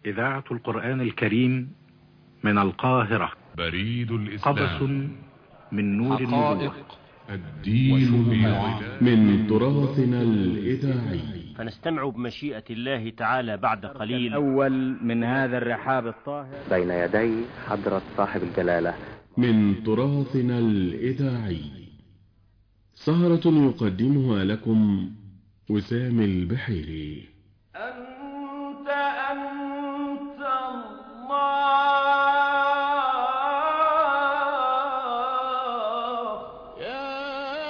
إذاعة القرآن الكريم من القاهرة. بريد الإسلام. قبس من نور النبوة. الدين من تراثنا الإذاعي. فنستمع بمشيئة الله تعالى بعد قليل الأول من هذا الرحاب الطاهر بين يدي حضرة صاحب الجلالة. من تراثنا الإذاعي سهرة يقدمها لكم وسام البحيري. أنت الله يا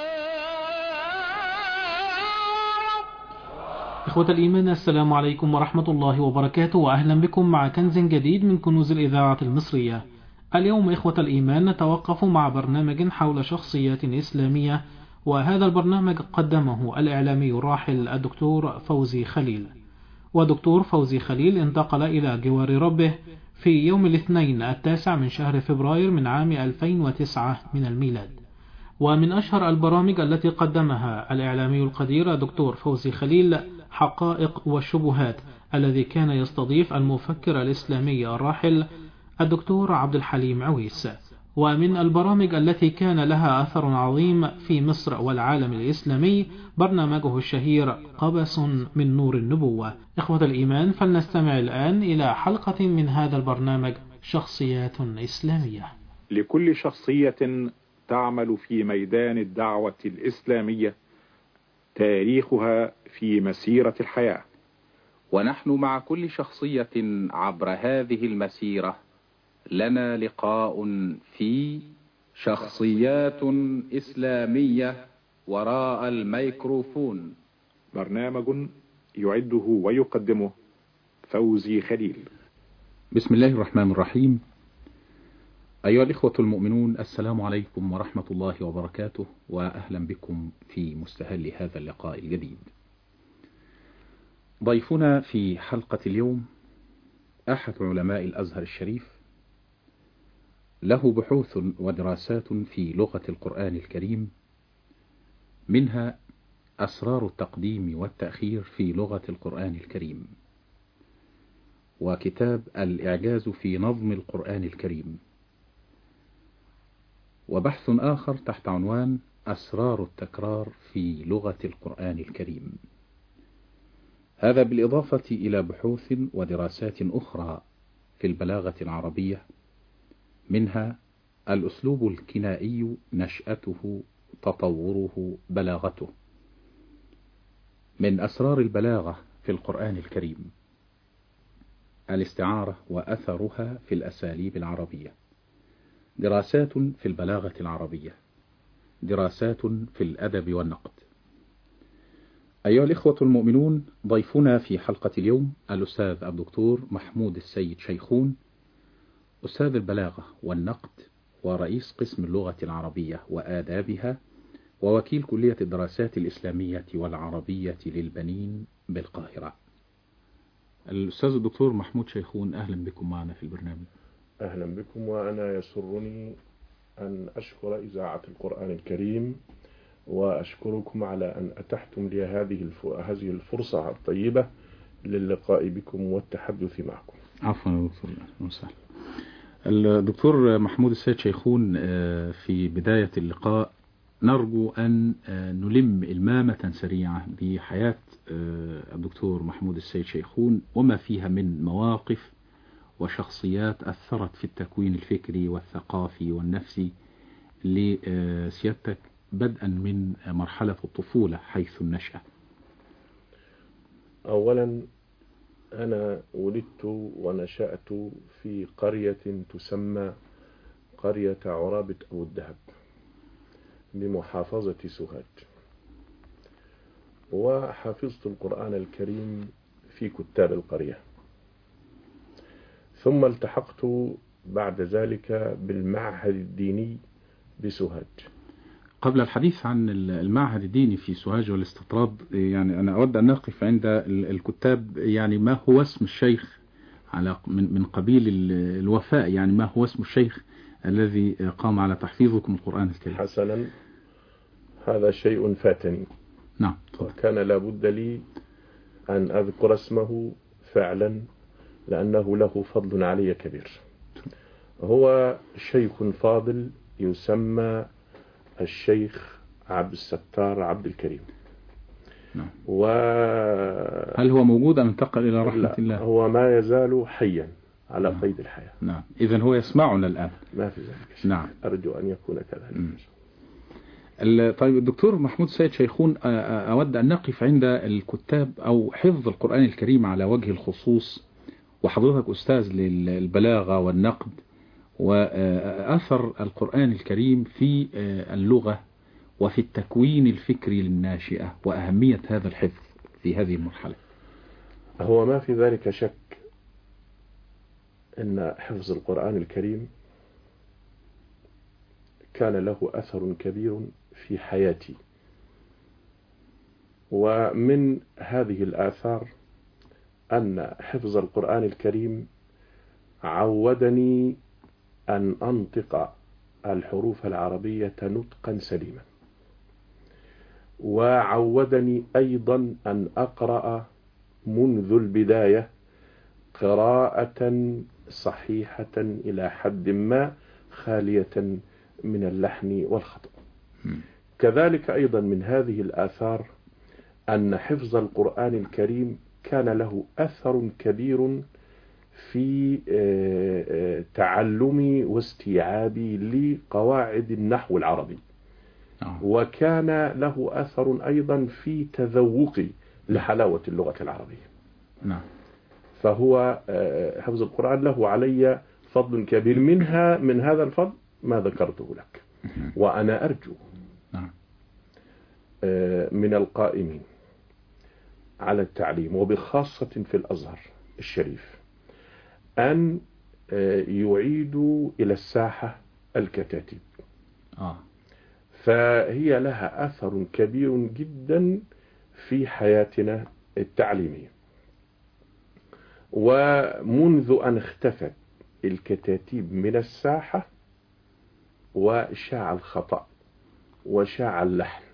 رب. إخوة الإيمان، السلام عليكم ورحمة الله وبركاته، وأهلا بكم مع كنز جديد من كنوز الإذاعة المصرية. اليوم إخوة الإيمان نتوقف مع برنامج حول شخصيات إسلامية، وهذا البرنامج قدمه الإعلامي الراحل الدكتور فوزي خليل. ودكتور فوزي خليل انتقل إلى جوار ربه في يوم الاثنين 9 من شهر فبراير من عام 2009 من الميلاد. ومن أشهر البرامج التي قدمها الإعلامي القدير دكتور فوزي خليل حقائق والشبهات، الذي كان يستضيف المفكر الإسلامي الراحل الدكتور عبد الحليم عويس. ومن البرامج التي كان لها أثر عظيم في مصر والعالم الإسلامي برنامجه الشهير قبس من نور النبوة. إخوة الإيمان، فلنستمع الآن إلى حلقة من هذا البرنامج، شخصيات إسلامية. لكل شخصية تعمل في ميدان الدعوة الإسلامية تاريخها في مسيرة الحياة، ونحن مع كل شخصية عبر هذه المسيرة لنا لقاء في شخصيات إسلامية وراء الميكروفون. برنامج يعده ويقدمه فوزي خليل. بسم الله الرحمن الرحيم. أيها الإخوة المؤمنون، السلام عليكم ورحمة الله وبركاته، وأهلا بكم في مستهل هذا اللقاء الجديد. ضيفنا في حلقة اليوم أحد علماء الأزهر الشريف، له بحوث ودراسات في لغة القرآن الكريم، منها أسرار التقديم والتأخير في لغة القرآن الكريم، وكتاب الإعجاز في نظم القرآن الكريم، وبحث آخر تحت عنوان أسرار التكرار في لغة القرآن الكريم. هذا بالإضافة إلى بحوث ودراسات أخرى في البلاغة العربية، منها الأسلوب الكنائي، نشأته، تطوره، بلاغته. من أسرار البلاغة في القرآن الكريم الاستعارة وأثرها في الأساليب العربية، دراسات في البلاغة العربية، دراسات في الأدب والنقد. أيها الإخوة المؤمنون، ضيفنا في حلقة اليوم الأستاذ الدكتور محمود السيد شيخون، أستاذ البلاغة والنقد، ورئيس قسم اللغة العربية وآدابها، ووكيل كلية الدراسات الإسلامية والعربية للبنين بالقاهرة. الأستاذ الدكتور محمود شيخون، أهلا بكم معنا في البرنامج. أهلا بكم، وأنا يسرني أن أشكر إذاعة القرآن الكريم، وأشكركم على أن أتحتم لي هذه الفرصة الطيبة للقاء بكم والتحدث معكم. عفوا يا دكتور، مساء. الدكتور محمود السيد شيخون، في بداية اللقاء نرجو أن نلم إلمامة سريعة بحياة الدكتور محمود السيد شيخون، وما فيها من مواقف وشخصيات أثرت في التكوين الفكري والثقافي والنفسي لسيادتك، بدءا من مرحلة الطفولة حيث النشأة. أولا، أنا ولدت ونشأت في قرية تسمى قرية عرابة أبو الدهب بمحافظة سوهاج، وحفظت القرآن الكريم في كتاب القرية، ثم التحقت بعد ذلك بالمعهد الديني بسوهاج. قبل الحديث عن المعهد الديني في سوهاج والاستطراد، يعني أنا أود أن نقف عند الكتاب. يعني ما هو اسم الشيخ على من قبيل الوفاء، يعني ما هو اسم الشيخ الذي قام على تحفيظكم القرآن الكريم؟ حسنا، هذا شيء فاتني. نعم. وكان لابد لي أن أذكر اسمه فعلا، لأنه له فضل علي كبير. هو شيخ فاضل يسمى الشيخ عبد الستار عبد الكريم. نعم. هل هو موجود أم انتقل إلى رحمة الله؟ هو ما يزال حيا على قيد الحياة. نعم. إذن هو يسمعنا الآن. ما في ذلك شيء. نعم. أرجو أن يكون كذلك. طيب الدكتور محمود سيد شيخون، أود أن نقف عند الكتاب أو حفظ القرآن الكريم على وجه الخصوص، وحضرتك أستاذ للبلاغة والنقد، وأثر القرآن الكريم في اللغة وفي التكوين الفكري للناشئة، وأهمية هذا الحفظ في هذه المرحلة. هو ما في ذلك شك أن حفظ القرآن الكريم كان له أثر كبير في حياتي، ومن هذه الآثار أن حفظ القرآن الكريم عودني أن أنطق الحروف العربية نطقا سليما، وعودني أيضا أن أقرأ منذ البداية قراءة صحيحة إلى حد ما خالية من اللحن والخطأ. كذلك أيضا من هذه الآثار أن حفظ القرآن الكريم كان له أثر كبير في تعلمي واستيعابي لقواعد النحو العربي، وكان له أثر أيضا في تذوقي لحلاوة اللغة العربية. نعم. فهو حفظ القرآن له علي فضل كبير، من هذا الفضل ما ذكرته لك. وأنا أرجو من القائمين على التعليم وبخاصة في الأزهر الشريف أن يعيدوا إلى الساحة الكتاتيب. فهي لها أثر كبير جدا في حياتنا التعليمية. ومنذ أن اختفت الكتاتيب من الساحة وشاع الخطأ وشاع اللحن،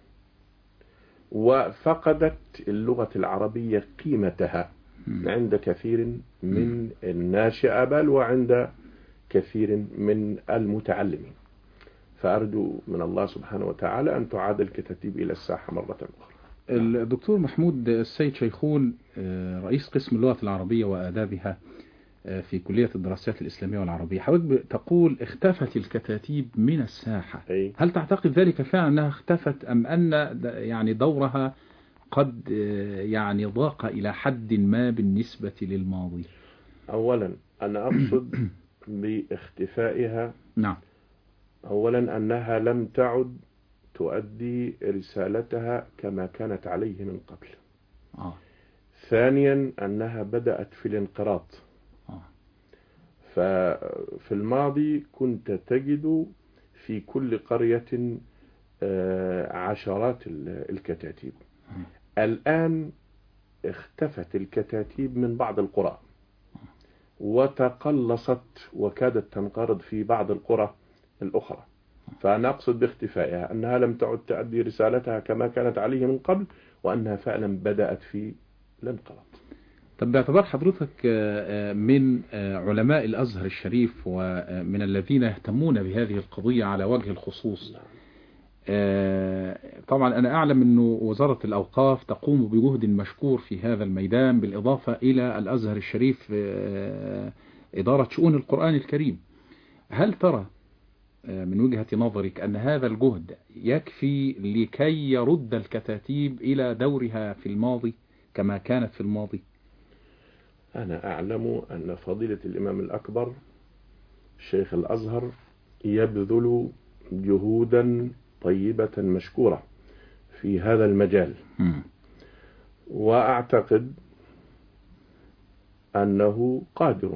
وفقدت اللغة العربية قيمتها عند كثير من الناشئة بل وعند كثير من المتعلمين. فأرجو من الله سبحانه وتعالى أن تعاد الكتاتيب إلى الساحة مرة أخرى. الدكتور محمود السيد شيخون، رئيس قسم اللغة العربية وآدابها في كلية الدراسات الإسلامية والعربية، حضرتك تقول اختفت الكتاتيب من الساحة. هل تعتقد ذلك فعلا أنها اختفت، أم أن يعني دورها قد يعني ضاق إلى حد ما بالنسبة للماضي؟ أولا أنا أقصد باختفائها نعم أولا أنها لم تعد تؤدي رسالتها كما كانت عليه من قبل. ثانيا أنها بدأت في الانقراض. ففي الماضي كنت تجد في كل قرية عشرات الكتاتيب. الآن اختفت الكتاتيب من بعض القرى وتقلصت وكادت تنقرض في بعض القرى الأخرى. فأنا أقصد باختفائها أنها لم تعد تؤدي رسالتها كما كانت عليه من قبل، وأنها فعلا بدأت في الانقراض. طب باعتبار حضرتك من علماء الأزهر الشريف ومن الذين يهتمون بهذه القضية على وجه الخصوص، طبعا أنا أعلم أن وزارة الأوقاف تقوم بجهد مشكور في هذا الميدان، بالإضافة إلى الأزهر الشريف إدارة شؤون القرآن الكريم. هل ترى من وجهة نظرك أن هذا الجهد يكفي لكي يرد الكتاتيب إلى دورها في الماضي كما كانت في الماضي؟ أنا أعلم أن فضيلة الإمام الأكبر شيخ الأزهر يبذل جهودا طيبة مشكورة في هذا المجال، وأعتقد أنه قادر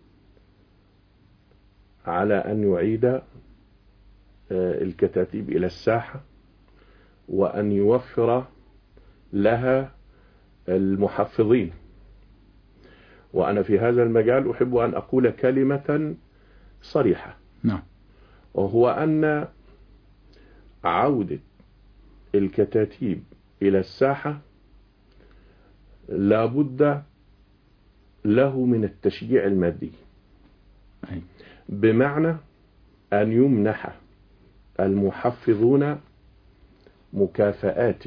على أن يعيد الكتاتيب إلى الساحة وأن يوفر لها المحفظين. وأنا في هذا المجال أحب أن أقول كلمة صريحة، وهو أن عودة الكتاتيب إلى الساحة لابد له من التشجيع المادي، بمعنى أن يمنح المحفظون مكافآت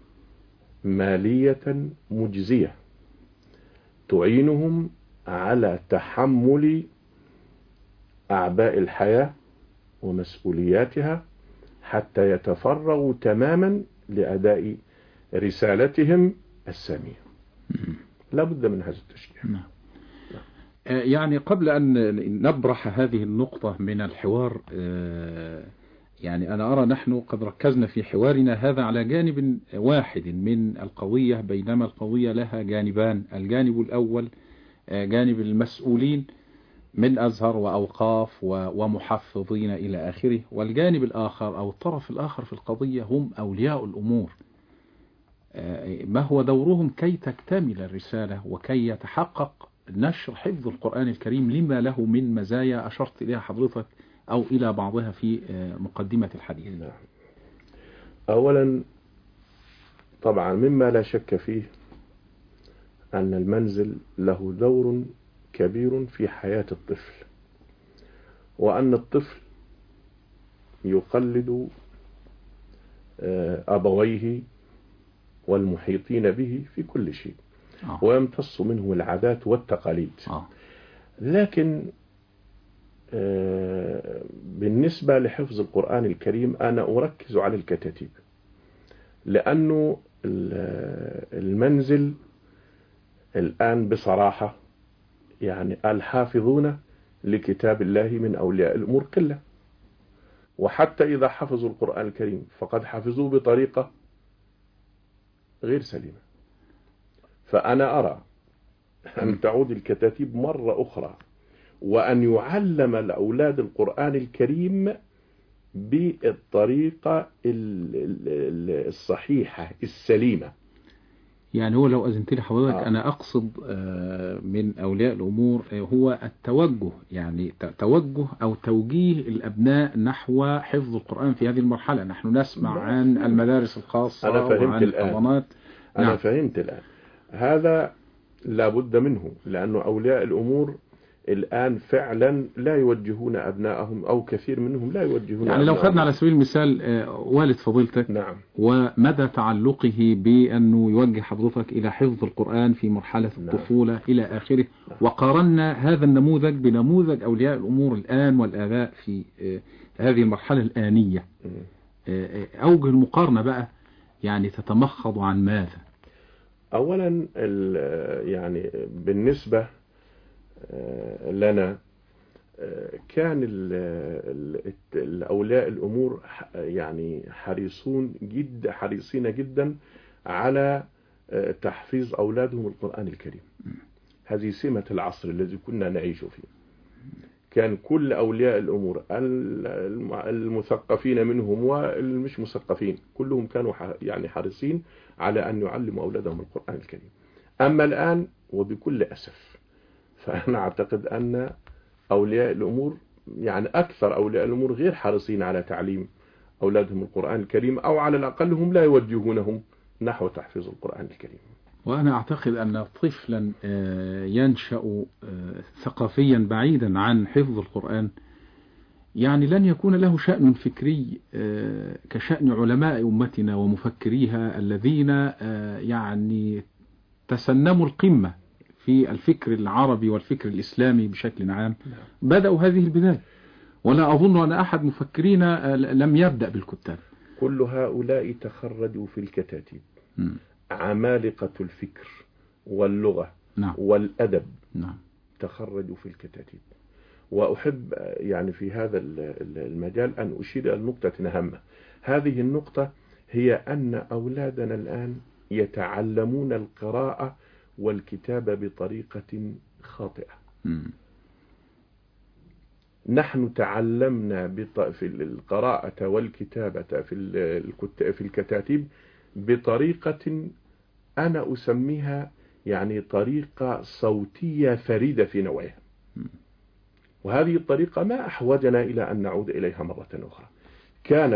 مالية مجزية تعينهم على تحمل أعباء الحياة ومسؤولياتها حتى يتفرغوا تماما لأداء رسالتهم السامية. لا بد من هذا التشجيع. يعني قبل أن نبرح هذه النقطة من الحوار، يعني أنا أرى نحن قد ركزنا في حوارنا هذا على جانب واحد من القضية، بينما القضية لها جانبان. الجانب الأول جانب المسؤولين من أزهر وأوقاف ومحفظين إلى آخره، والجانب الآخر أو الطرف الآخر في القضية هم أولياء الأمور، ما هو دورهم كي تكتمل الرسالة وكي يتحقق نشر حفظ القرآن الكريم لما له من مزايا أشرت إليها حضرتك أو إلى بعضها في مقدمة الحديث. أولا طبعا مما لا شك فيه أن المنزل له دور كبير في حياة الطفل، وأن الطفل يقلد أبويه والمحيطين به في كل شيء، ويمتص منهم العادات والتقاليد. لكن بالنسبة لحفظ القرآن الكريم أنا أركز على الكتاتيب، لأنه المنزل الآن بصراحة يعني الحافظون لكتاب الله من أولياء الأمور قلة، وحتى إذا حفظوا القرآن الكريم فقد حفظوه بطريقة غير سليمة. فأنا أرى أن تعود الكتاتيب مرة أخرى وأن يعلم الأولاد القرآن الكريم بالطريقة الصحيحة السليمة. يعني هو لو أذنت لي حضرتك أنا أقصد من أولياء الأمور هو التوجه، يعني توجه أو توجيه الأبناء نحو حفظ القرآن في هذه المرحلة. نحن نسمع عن المدارس الخاصة وعن الحضانات. أنا فهمت الآن. هذا لا بد منه، لأنه أولياء الأمور الآن فعلا لا يوجهون أبنائهم، أو كثير منهم لا يوجهون يعني لو خدنا على سبيل المثال والد فضيلتك، نعم، ومدى تعلقه بأنه يوجه حضرتك إلى حفظ القرآن في مرحلة الطفولة، نعم، إلى آخره، وقارنا هذا النموذج بنموذج أولياء الأمور الآن والآباء في هذه المرحلة الآنية، أوجه المقارنة بقى يعني تتمخض عن ماذا؟ أولا يعني بالنسبة لنا كان الأولياء الأمور يعني حريصين جدا على تحفيظ أولادهم القرآن الكريم. هذه سمة العصر الذي كنا نعيش فيه. كان كل أولياء الأمور المثقفين منهم والمش مثقفين كلهم كانوا يعني حريصين على أن يعلموا أولادهم القرآن الكريم. أما الآن وبكل أسف فأنا أعتقد أن أولياء الأمور يعني أكثر أولياء الأمور غير حريصين على تعليم أولادهم القرآن الكريم، أو على الأقل هم لا يوجهونهم نحو تحفيظ القرآن الكريم. وأنا أعتقد أن طفلا ينشأ ثقافيا بعيدا عن حفظ القرآن يعني لن يكون له شأن فكري كشأن علماء أمتنا ومفكريها الذين يعني تسنموا القمة في الفكر العربي والفكر الإسلامي بشكل عام. بدأوا هذه البداية، ولا أظن أن أحد مفكرين لم يبدأ بالكتاب. كل هؤلاء تخرجوا في الكتاتيب، عمالقة الفكر واللغة، نعم، والأدب، نعم، تخرجوا في الكتاتيب. وأحب يعني في هذا المجال أن أشير إلى نقطة هامة. هذه النقطة هي أن أولادنا الآن يتعلمون القراءة والكتابة بطريقة خاطئة. نحن تعلمنا في القراءة والكتابة في الكتاتيب بطريقة أنا أسميها يعني طريقة صوتية فريدة في نوعها، وهذه الطريقة ما أحوجنا إلى أن نعود إليها مرة أخرى. كان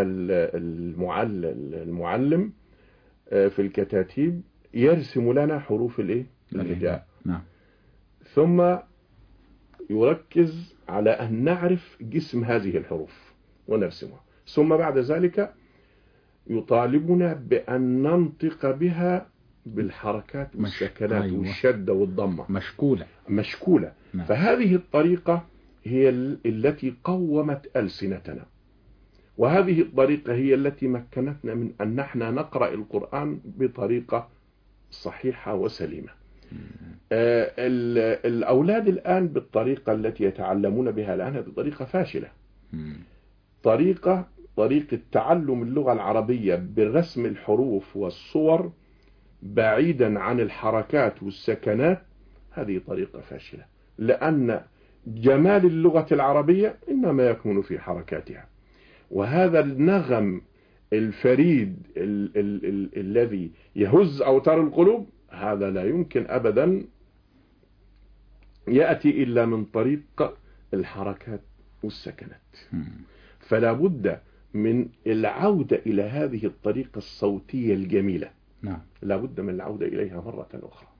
المعلم في الكتاتيب يرسم لنا حروف الهجاء، نعم، ثم يركز على أن نعرف جسم هذه الحروف ونرسمها، ثم بعد ذلك يطالبنا بأن ننطق بها بالحركات والسكنات والشدة والضمة مشكولة. نعم. فهذه الطريقة هي التي قومت ألسنتنا، وهذه الطريقة هي التي مكنتنا من أن نحن نقرأ القرآن بطريقة صحيحة وسليمة. الأولاد الآن بالطريقة التي يتعلمون بها الآن هذه طريقة فاشلة. طريقة تعلم اللغة العربية برسم الحروف والصور بعيدا عن الحركات والسكنات، هذه طريقة فاشلة، لأن جمال اللغة العربية إنما يكمن في حركاتها، وهذا النغم الفريد الذي يهز أوتار القلوب هذا لا يمكن أبدا يأتي إلا من طريق الحركات والسكنات. فلا بد من العودة إلى هذه الطريقة الصوتية الجميلة. نعم. لا بد من العودة إليها مرة أخرى.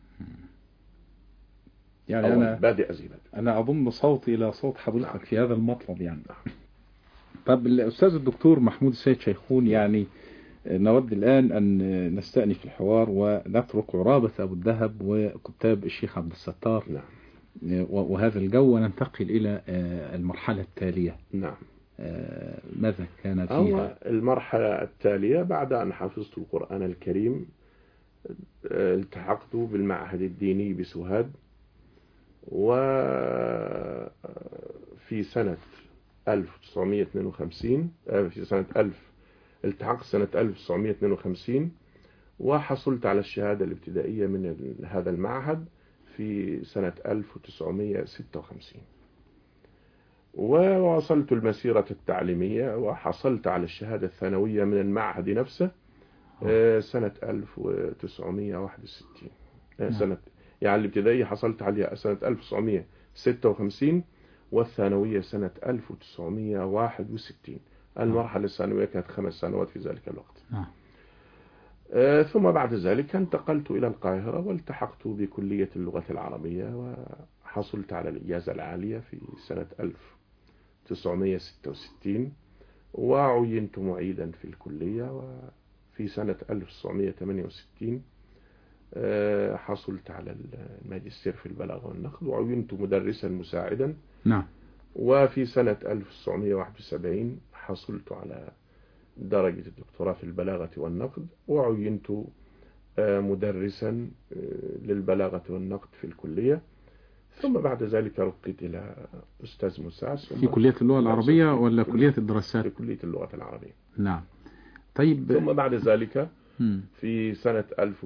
يعني أنا أضم صوتي إلى صوت حضرتك في هذا المطلب يعني. طب الأستاذ الدكتور محمود السيد شيخون، يعني نود الآن أن نستأنف الحوار ونترك عرابة أبو الذهب وكتاب الشيخ عبد الستار. نعم. وهذا الجو، وننتقل إلى المرحلة التالية. نعم. ماذا كان فيها؟ المرحلة التالية بعد أن حفظت القرآن الكريم التحقت بالمعهد الديني بسوهاد، وفي سنة 1952 التحقت سنة 1952 وحصلت على الشهادة الابتدائية من هذا المعهد في سنة 1956، وواصلت المسيرة التعليمية وحصلت على الشهادة الثانوية من المعهد نفسه سنة 1961. سنة يعني الابتدائية حصلت عليها سنة 1956 والثانوية سنة 1961. المرحلة الثانوية كانت 5 سنوات في ذلك الوقت. ثم بعد ذلك انتقلت إلى القاهرة والتحقت بكلية اللغة العربية وحصلت على الإجازة العالية في سنة 1966 وعينت معيدا في الكلية، وفي سنة 1968 حصلت على الماجستير في البلاغة والنقد وعينت مدرسا مساعدا. نعم. وفي سنة 1971 حصلت على درجة الدكتوراه في البلاغة والنقد وعينت مدرسا للبلاغة والنقد في الكلية، ثم بعد ذلك رقيت إلى أستاذ مساعد في كلية اللغة العربية ولا كلية الدراسات؟ في كلية اللغة العربية. نعم. طيب. ثم بعد ذلك في سنة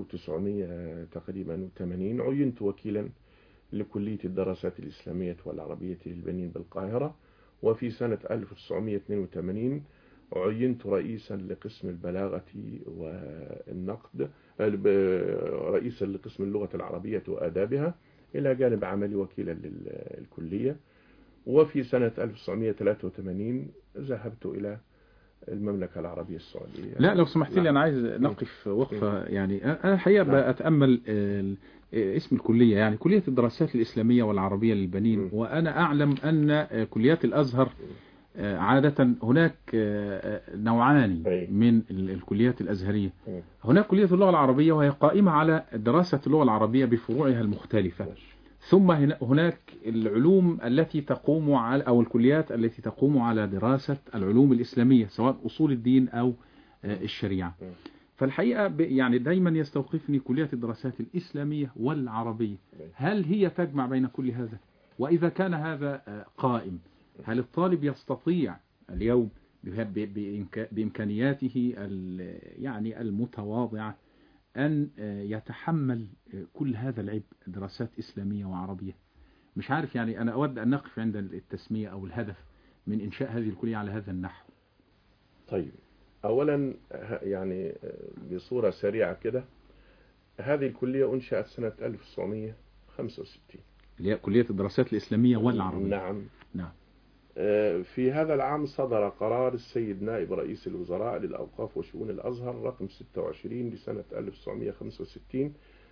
1980 عينت وكيلا لكلية الدراسات الإسلامية والعربية للبنين بالقاهرة، وفي سنة 1982 عينت رئيسا لقسم البلاغة والنقد، رئيسا لقسم اللغة العربية وآدابها إلى جانب عملي وكيلا للكلية. وفي سنة 1983 ذهبت إلى المملكة العربية السعودية. لا لو سمحت لي أنا عايز نقف وقفة، يعني أنا الحقيقة بأتأمل اسم الكلية، يعني كلية الدراسات الإسلامية والعربية للبنين، وأنا أعلم أن كليات الأزهر عادة هناك نوعان من الكليات الأزهرية. هناك كلية اللغة العربية وهي قائمة على دراسة اللغة العربية بفروعها المختلفة، ثم هناك العلوم التي تقوم على أو الكليات التي تقوم على دراسة العلوم الإسلامية سواء أصول الدين أو الشريعة. فالحقيقة يعني دايما يستوقفني كلية الدراسات الإسلامية والعربية، هل هي تجمع بين كل هذا؟ وإذا كان هذا قائم، هل الطالب يستطيع اليوم بإمكانياته يعني المتواضعة أن يتحمل كل هذا العبء، دراسات إسلامية وعربية؟ مش عارف، يعني أنا أود أن نقف عند التسمية أو الهدف من إنشاء هذه الكلية على هذا النحو. طيب، أولا يعني بصورة سريعة كده، هذه الكلية أنشأت سنة 1965 اللي هي كلية الدراسات الإسلامية والعربية. نعم. نعم. في هذا العام صدر قرار السيد نائب رئيس الوزراء للأوقاف وشؤون الأزهر رقم 26 لسنة 1965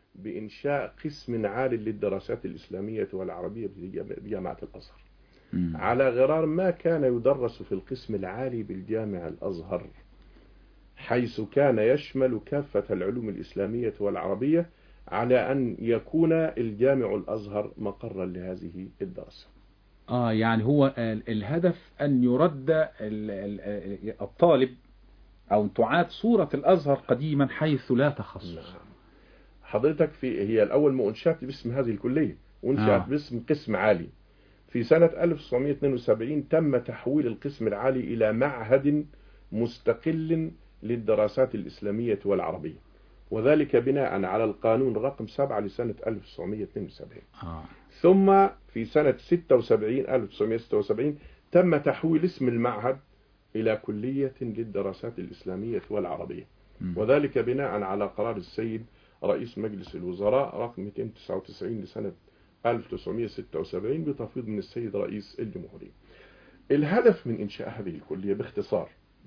بإنشاء قسم عالي للدراسات الإسلامية والعربية بجامعة الأزهر، على غرار ما كان يدرس في القسم العالي بالجامع الأزهر، حيث كان يشمل كافة العلوم الإسلامية والعربية، على أن يكون الجامع الأزهر مقرا لهذه الدراسة. يعني هو الهدف أن يرد الطالب أو تعاد صورة الأزهر قديما حيث لا تخصص. حضرتك هي الأول ما أنشأت باسم هذه الكلية، وانشأت باسم قسم عالي. في سنة 1972 تم تحويل القسم العالي إلى معهد مستقل للدراسات الإسلامية والعربية، وذلك بناء على القانون رقم 7 لسنة 1972. ثم في سنة 1976 تم تحويل اسم المعهد إلى كلية للدراسات الإسلامية والعربية، وذلك بناء على قرار السيد رئيس مجلس الوزراء رقم 299 لسنة 1976 بتفويض من السيد رئيس الجمهورية. الهدف من إنشاء هذه الكلية باختصار،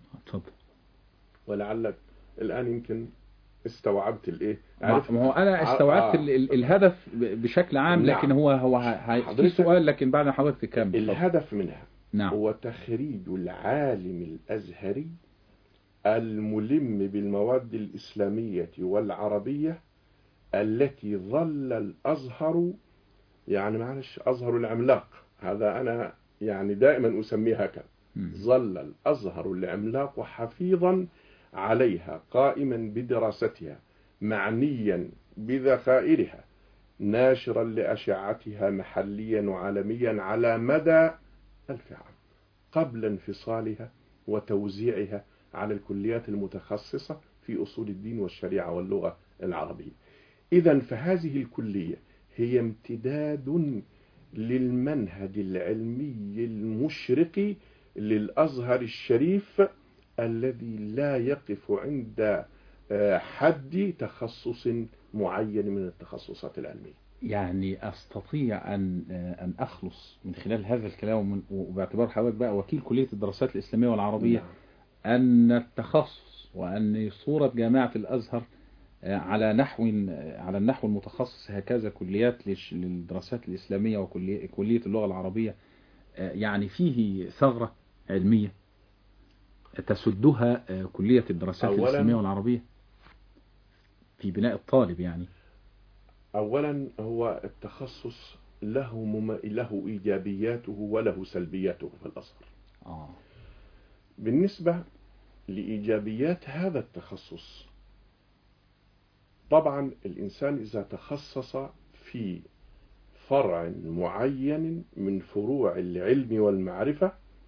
ولعلك الآن يمكن استوعبت الايه. ما هو انا استوعبت الهدف بشكل عام، لكن هو في سؤال لكن بعد حضرتك تكمل. الهدف منها هو تخريج العالم الازهري الملم بالمواد الاسلاميه والعربيه التي ظل الازهر، يعني معلش ازهر العملاق، هذا انا يعني دائما اسميه هكذا، ظل الازهر العملاق حفيظا عليها، قائما بدراستها، معنيا بذخائرها، ناشرا لأشعتها محليا وعالميا على مدى 1000 عام، قبل انفصالها وتوزيعها على الكليات المتخصصة في أصول الدين والشريعة واللغة العربية. إذن فهذه الكلية هي امتداد للمنهج العلمي المشرق للأزهر الشريف، الذي لا يقف عند حد تخصص معين من التخصصات العلمية. يعني أستطيع أن أخلص من خلال هذا الكلام، وباعتبار حضرتك بقى وكيل كلية الدراسات الإسلامية والعربية، أن التخصص وأن صورة جامعة الأزهر على النحو المتخصص هكذا كليات للدراسات الإسلامية وكلية اللغة العربية، يعني فيه ثغرة علمية تسدها كلية الدراسات الإسلامية والعربية في بناء الطالب. يعني أولا هو التخصص له إيجابياته وله سلبياته في الأزهر. بالنسبة لإيجابيات هذا التخصص، طبعا الإنسان إذا تخصص في فرع معين من فروع العلم والمعرفة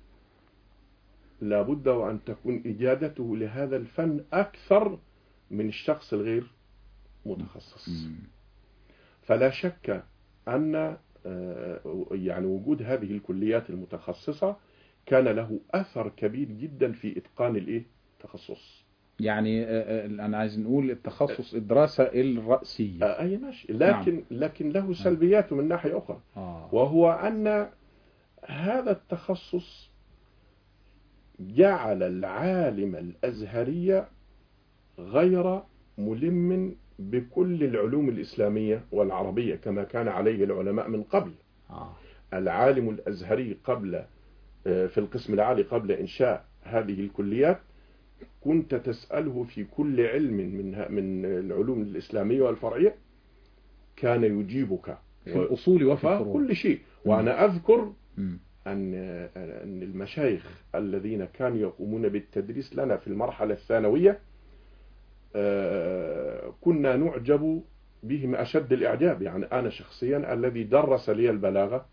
لابد وأن تكون إجادته لهذا الفن أكثر من الشخص الغير متخصص. فلا شك أن يعني وجود هذه الكليات المتخصصة كان له أثر كبير جدا في إتقان التخصص. يعني أنا عايز نقول التخصص الدراسة الرئيسية. أي ماشي، لكن له سلبيات من ناحية أخرى، وهو أن هذا التخصص جعل العالم الأزهري غير ملم بكل العلوم الإسلامية والعربية كما كان عليه العلماء من قبل. العالم الأزهري في القسم العالي قبل إنشاء هذه الكليات كنت تسأله في كل علم من العلوم الإسلامية والفرعية كان يجيبك في الأصول وفي الفروع كل شيء. وأنا أذكر أن المشايخ الذين كانوا يقومون بالتدريس لنا في المرحلة الثانوية كنا نعجب بهم أشد الإعجاب. يعني أنا شخصيا الذي درس لي البلاغة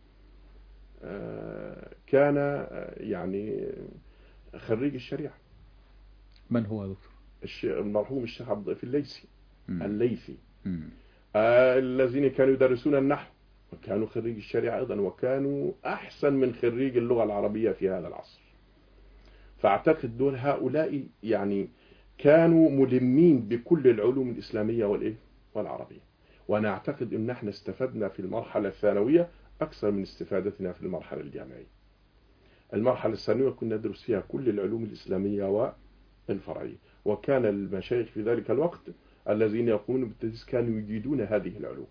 كان يعني خريج الشريعة. من هو دكتور؟ المرحوم الشيخ عبد اللطيف الليثي. الذين كانوا يدرسون النحو وكانوا خريج الشريعة أيضا، وكانوا أحسن من خريج اللغة العربية في هذا العصر. فأعتقد دول هؤلاء يعني كانوا ملمين بكل العلوم الإسلامية والعربية. وأنا أعتقد أن احنا استفدنا في المرحلة الثانوية أكثر من استفادتنا في المرحلة الجامعية. المرحلة الثانوية كنا ندرس فيها كل العلوم الإسلامية والفرعية، وكان المشايخ في ذلك الوقت الذين يقومون بالتدريس كانوا يجيدون هذه العلوم،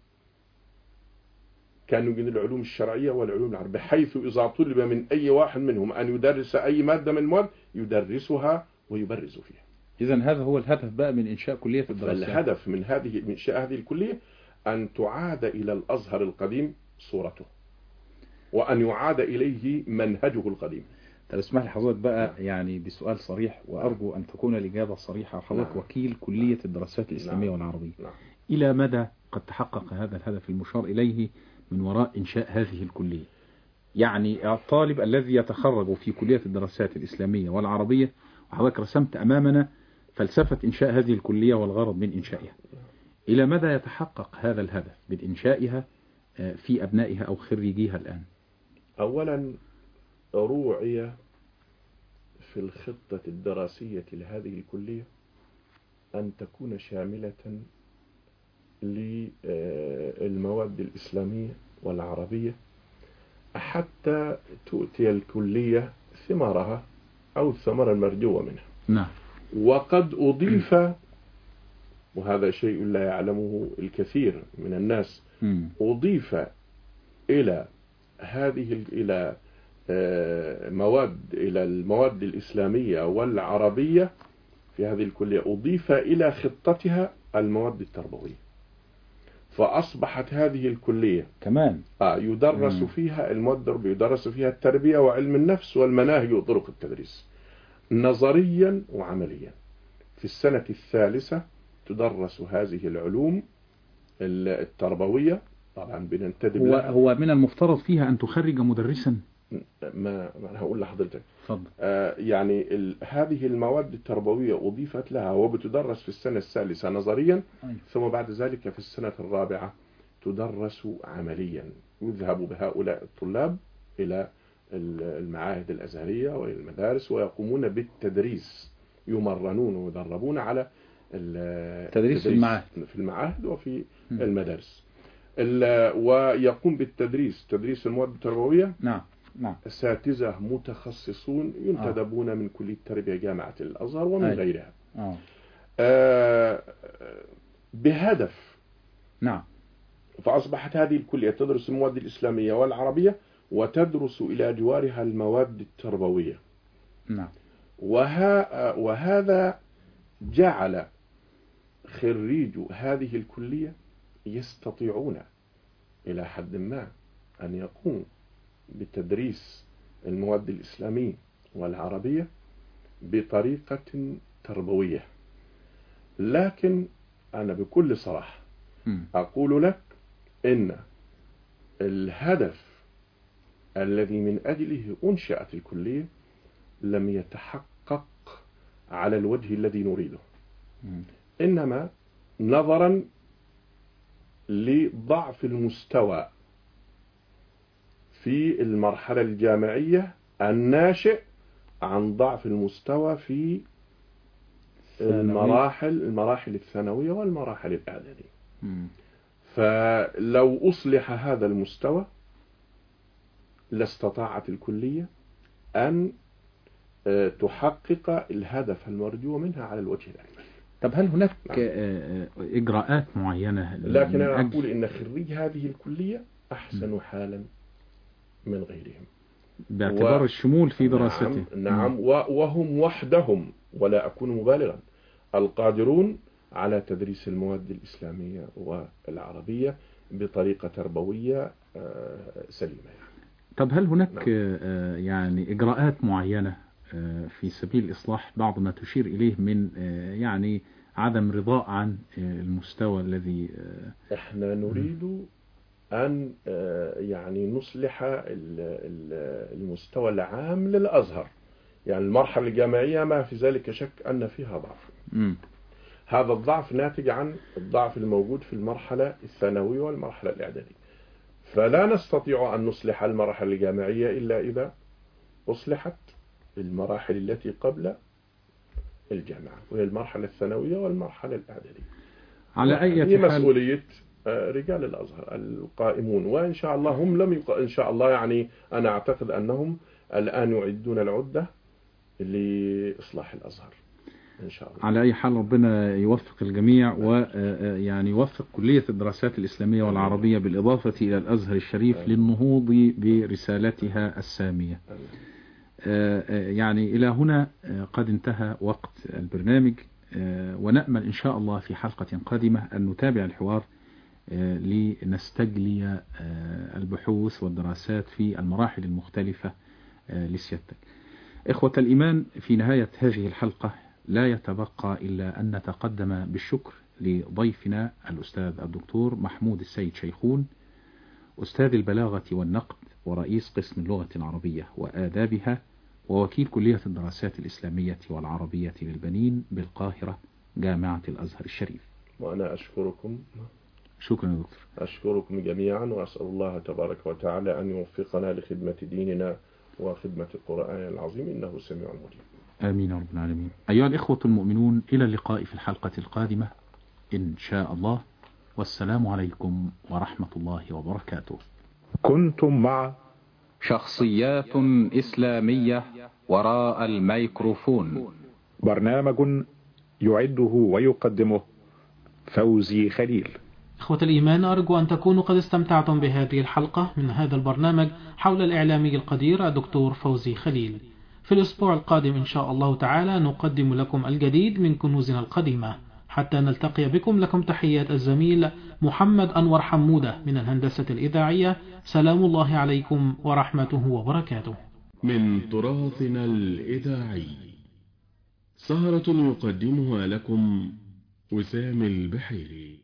كانوا يجيدون العلوم الشرعية والعلوم العربية، بحيث إذا طلب من أي واحد منهم أن يدرس أي مادة من المواد يدرسها ويبرز فيها. إذن هذا هو الهدف بقى من إنشاء كلية الدراسات. الهدف من إنشاء هذه الكلية أن تعاد إلى الأزهر القديم صورته، وأن يعاد إليه منهجه القديم. طب اسمح لي حضرتك بقى يعني بسؤال صريح، وأرجو أن تكون الإجابة صريحة. حضرتك وكيل كلية الدراسات الإسلامية والعربية، إلى مدى قد تحقق هذا الهدف المشار إليه من وراء إنشاء هذه الكلية؟ يعني الطالب الذي يتخرج في كلية الدراسات الإسلامية والعربية، وحضرتك رسمت أمامنا فلسفة إنشاء هذه الكلية والغرض من إنشائها، إلى مدى يتحقق هذا الهدف من إنشائها في أبنائها أو خريجيها الآن؟ أولا روعي في الخطة الدراسية لهذه الكلية أن تكون شاملة للمواد الإسلامية والعربية حتى تؤتي الكلية ثمارها أو الثمرة المرجوة منها. نعم. وقد أضيف، وهذا شيء لا يعلمه الكثير من الناس، أضيف إلى هذه إلى المواد الإسلامية والعربية في هذه الكلية، أضيف إلى خطتها المواد التربوية، فأصبحت هذه الكلية كمان يدرس فيها المواد، يدرس فيها التربية وعلم النفس والمناهج وطرق التدريس نظريا وعمليا. في السنة الثالثة تدرس هذه العلوم التربوية، طبعا بننتدب لها. هو من المفترض فيها أن تخرج مدرسا؟ ما أنا هقول لحضرتك. تفضل. يعني هذه المواد التربوية أضيفت لها وبتدرس في السنة الثالثة نظريا، ثم بعد ذلك في السنة الرابعة تدرس عمليا. يذهب بهؤلاء الطلاب إلى المعاهد الأزهرية وإلى المدارس ويقومون بالتدريس، يمرنون ويدربون على التدريس في المعاهد وفي المدارس، ويقوم بالتدريس، تدريس المواد التربوية. نعم. أساتذة متخصصون ينتدبون من كلية التربية جامعة الأزهر ومن غيرها بهدف. نعم. فأصبحت هذه الكلية تدرس المواد الإسلامية والعربية وتدرس إلى جوارها المواد التربوية. نعم. وهذا جعل خريج هذه الكلية يستطيعون إلى حد ما أن يقوموا بتدريس المواد الإسلامية والعربية بطريقة تربوية. لكن أنا بكل صراحة أقول لك إن الهدف الذي من أجله أنشأت الكلية لم يتحقق على الوجه الذي نريده، إنما نظرا لضعف المستوى في المرحلة الجامعية الناشئ عن ضعف المستوى في المراحل الثانوية والمراحل الإعدادية. فلو أصلح هذا المستوى لاستطاعت الكلية أن تحقق الهدف المرجو منها على الوجه الأكمل. طب هل هناك إجراءات معينة؟ لكن أنا أقول إن خريج هذه الكلية أحسن حالا من غيرهم باعتبار الشمول في دراسته. نعم. وهم وحدهم، ولا أكون مبالغا، القادرون على تدريس المواد الإسلامية والعربية بطريقة تربوية سليمة. طب هل هناك يعني إجراءات معينة في سبيل إصلاح بعض ما تشير إليه من يعني عدم رضاء عن المستوى الذي احنا نريد أن يعني نصلح المستوى العام للأزهر. يعني المرحلة الجامعية ما في ذلك شك أن فيها ضعف. هذا الضعف ناتج عن الضعف الموجود في المرحلة الثانوية والمرحلة الإعدادية. فلا نستطيع أن نصلح المرحلة الجامعية إلا إذا أصلحت المراحل التي قبل الجامعة، وهي المرحلة الثانوية والمرحلة الإعدادية. على أي هي مسؤولية رجال الأزهر القائمون، وإن شاء الله هم إن شاء الله يعني أنا أعتقد أنهم الآن يعدون العدة لإصلاح الأزهر. إن شاء الله. على أي حال ربنا يوفق الجميع، ويعني يوفق كلية الدراسات الإسلامية والعربية بالإضافة إلى الأزهر الشريف للنهوض برسالتها السامية. يعني إلى هنا قد انتهى وقت البرنامج، ونأمل إن شاء الله في حلقة قادمة أن نتابع الحوار لنستجلي البحوث والدراسات في المراحل المختلفة لسيادتك. إخوة الإيمان، في نهاية هذه الحلقة لا يتبقى إلا أن نتقدم بالشكر لضيفنا الأستاذ الدكتور محمود السيد شيخون، أستاذ البلاغة والنقد ورئيس قسم اللغة العربية وآدابها ووكيل كلية الدراسات الإسلامية والعربية للبنين بالقاهرة جامعة الأزهر الشريف. وأنا أشكركم. شكرا يا دكتور. أشكركم جميعا، وأسأل الله تبارك وتعالى أن يوفقنا لخدمة ديننا وخدمة القرآن العظيم، إنه سميع مجيب. آمين يا رب العالمين. أيها الإخوة المؤمنون، إلى اللقاء في الحلقة القادمة إن شاء الله، والسلام عليكم ورحمة الله وبركاته. كنتم مع شخصيات إسلامية وراء الميكروفون، برنامج يعده ويقدمه فوزي خليل. إخوة الإيمان، أرجو أن تكونوا قد استمتعتم بهذه الحلقة من هذا البرنامج حول الإعلامي القدير الدكتور فوزي خليل. في الأسبوع القادم إن شاء الله تعالى نقدم لكم الجديد من كنوزنا القديمة. حتى نلتقي بكم، لكم تحيات الزميل محمد أنور حمودة من الهندسة الإذاعية. سلام الله عليكم ورحمته وبركاته. من تراثنا الإذاعي، سهرة يقدمها لكم وسام البحيري.